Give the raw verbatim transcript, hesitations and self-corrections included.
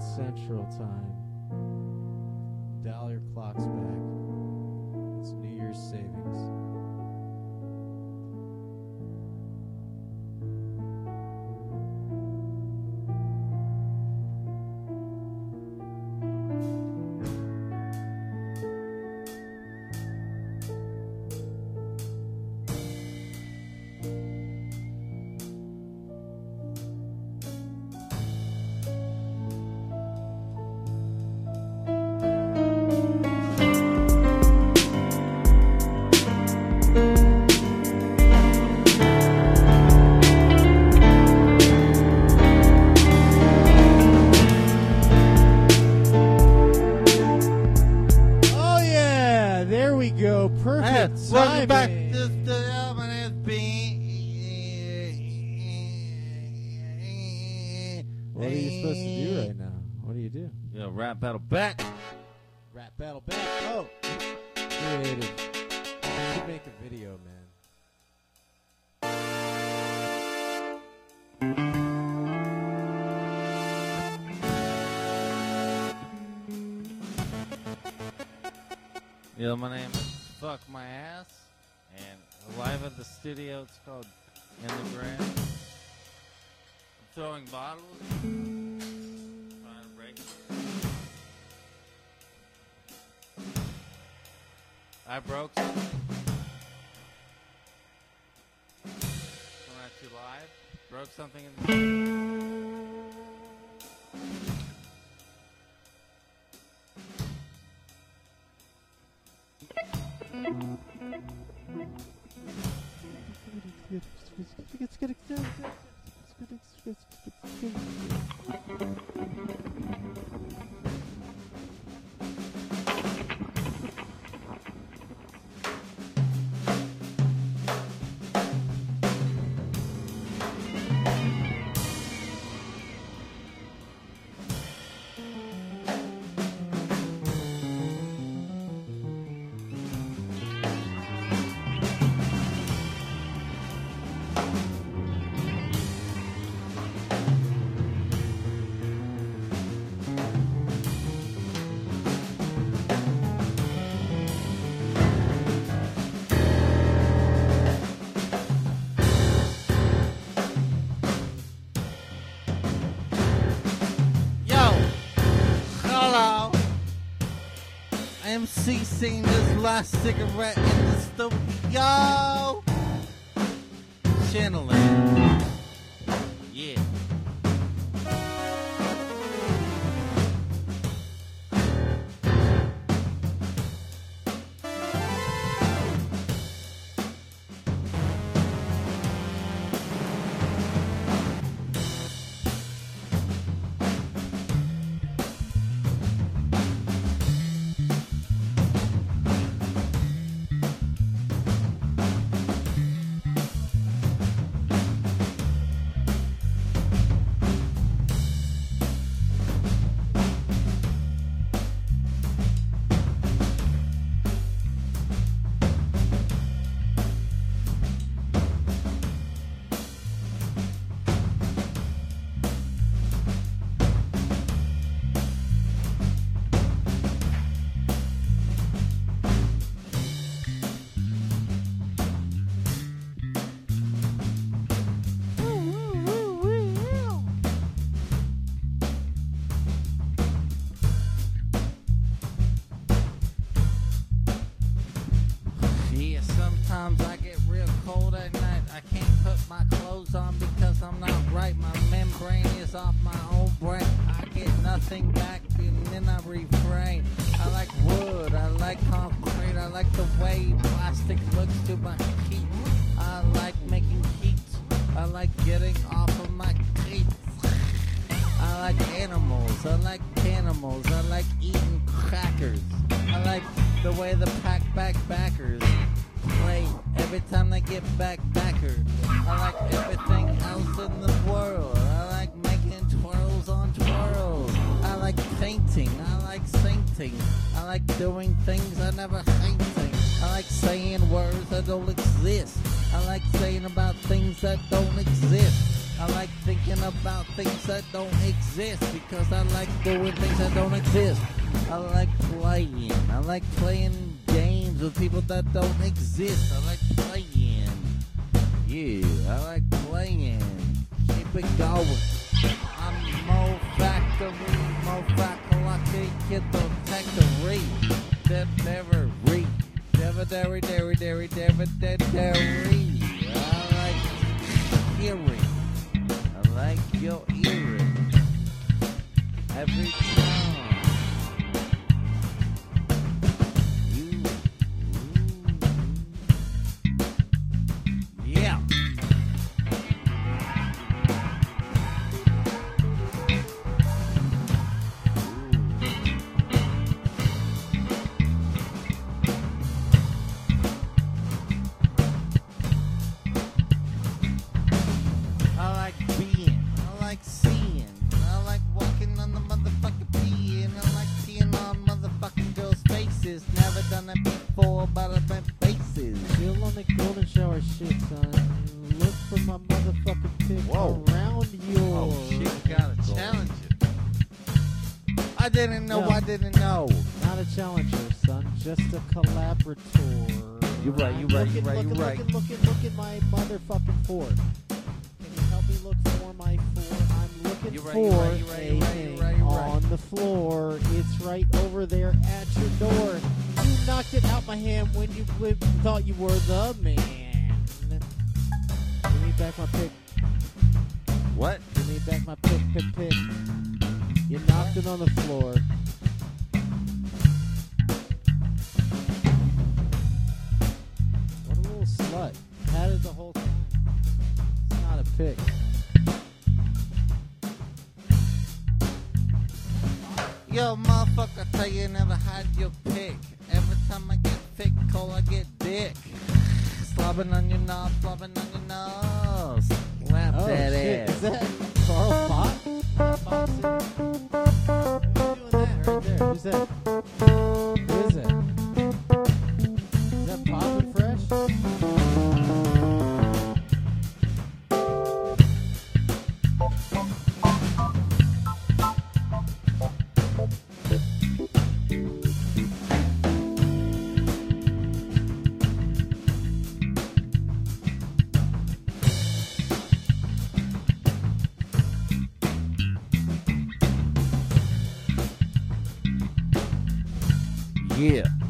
Central Time. Dial your clocks back. It's New Year's savings. Welcome back to the album has been. What are you supposed to do right now? What do you do? Yeah, rap battle back. Rap battle back. Oh, creative. You should make a video, man. Yeah, my name is Fuck My Ass, and live at the studio, it's called In the Ground. I'm throwing bottles, trying to break them. I broke something. Coming at you live. Broke something in the M C seen this last cigarette in the studio. Channeling. Yeah. Sometimes I get real cold at night. I can't put my clothes on because I'm not right. My membrane is off my own brain. I get nothing back and then I refrain. I like wood, I like concrete, I like the way plastic looks to my feet. I like making heat, I like getting off of my feet. I like animals, I like cannibals, I like eating crackers. I like the way the pack back backers play every time they get back backer. I like everything else in the world. I like making twirls on twirls. I like painting. I like singing. I like doing things I never hating. I like saying words that don't exist. I like saying about things that don't exist. I like thinking about things that don't exist because I like doing things that don't exist. I like playing. I like playing games with people that don't exist. I like playing. Yeah, I like playing. Keep it going. I'm Mo Factory, Mo Factory, Kid Detectory. Deb never read. Never, dairy, dairy, dairy, dairy, dairy. I like hearing. I like your earring. Every time. You. Yeah. I like being, I like seeing, I like walking on the motherfucking peeing, I like peeing on motherfucking girls' faces. Never done it before, but I've been faces. Chill on the golden shower shit, son. Look for my motherfucking pick Whoa. around your... Oh shit, gotta challenge it. I didn't know, No. I didn't know. Not a challenger, son. Just a collaborator. You right, you I'm right, you looking, right, you looking, right. Looking, looking, look at my motherfucking four. Can you help me look for my four? I'm looking You right, for you right, you right, a you right, you thing right, you right. on the floor. It's right over there at your door. You knocked it out my hand when you w- thought you were the man. Give me back my pick. What? Give me back my pick, pick, pick. You knocked it on the floor. What a little slut. Had it the whole time. It's not a pick. Yo, motherfucker, I tell you, never had your pick. Every time I get thick, call I get dick. Slobbing on your knob, slobbing on your nose. Slap Oh, that shit. ass. Is that Carl Pop? Pop Who's doing that right there? Who's that? Who is that? Is that Pop and Fresh? Yeah.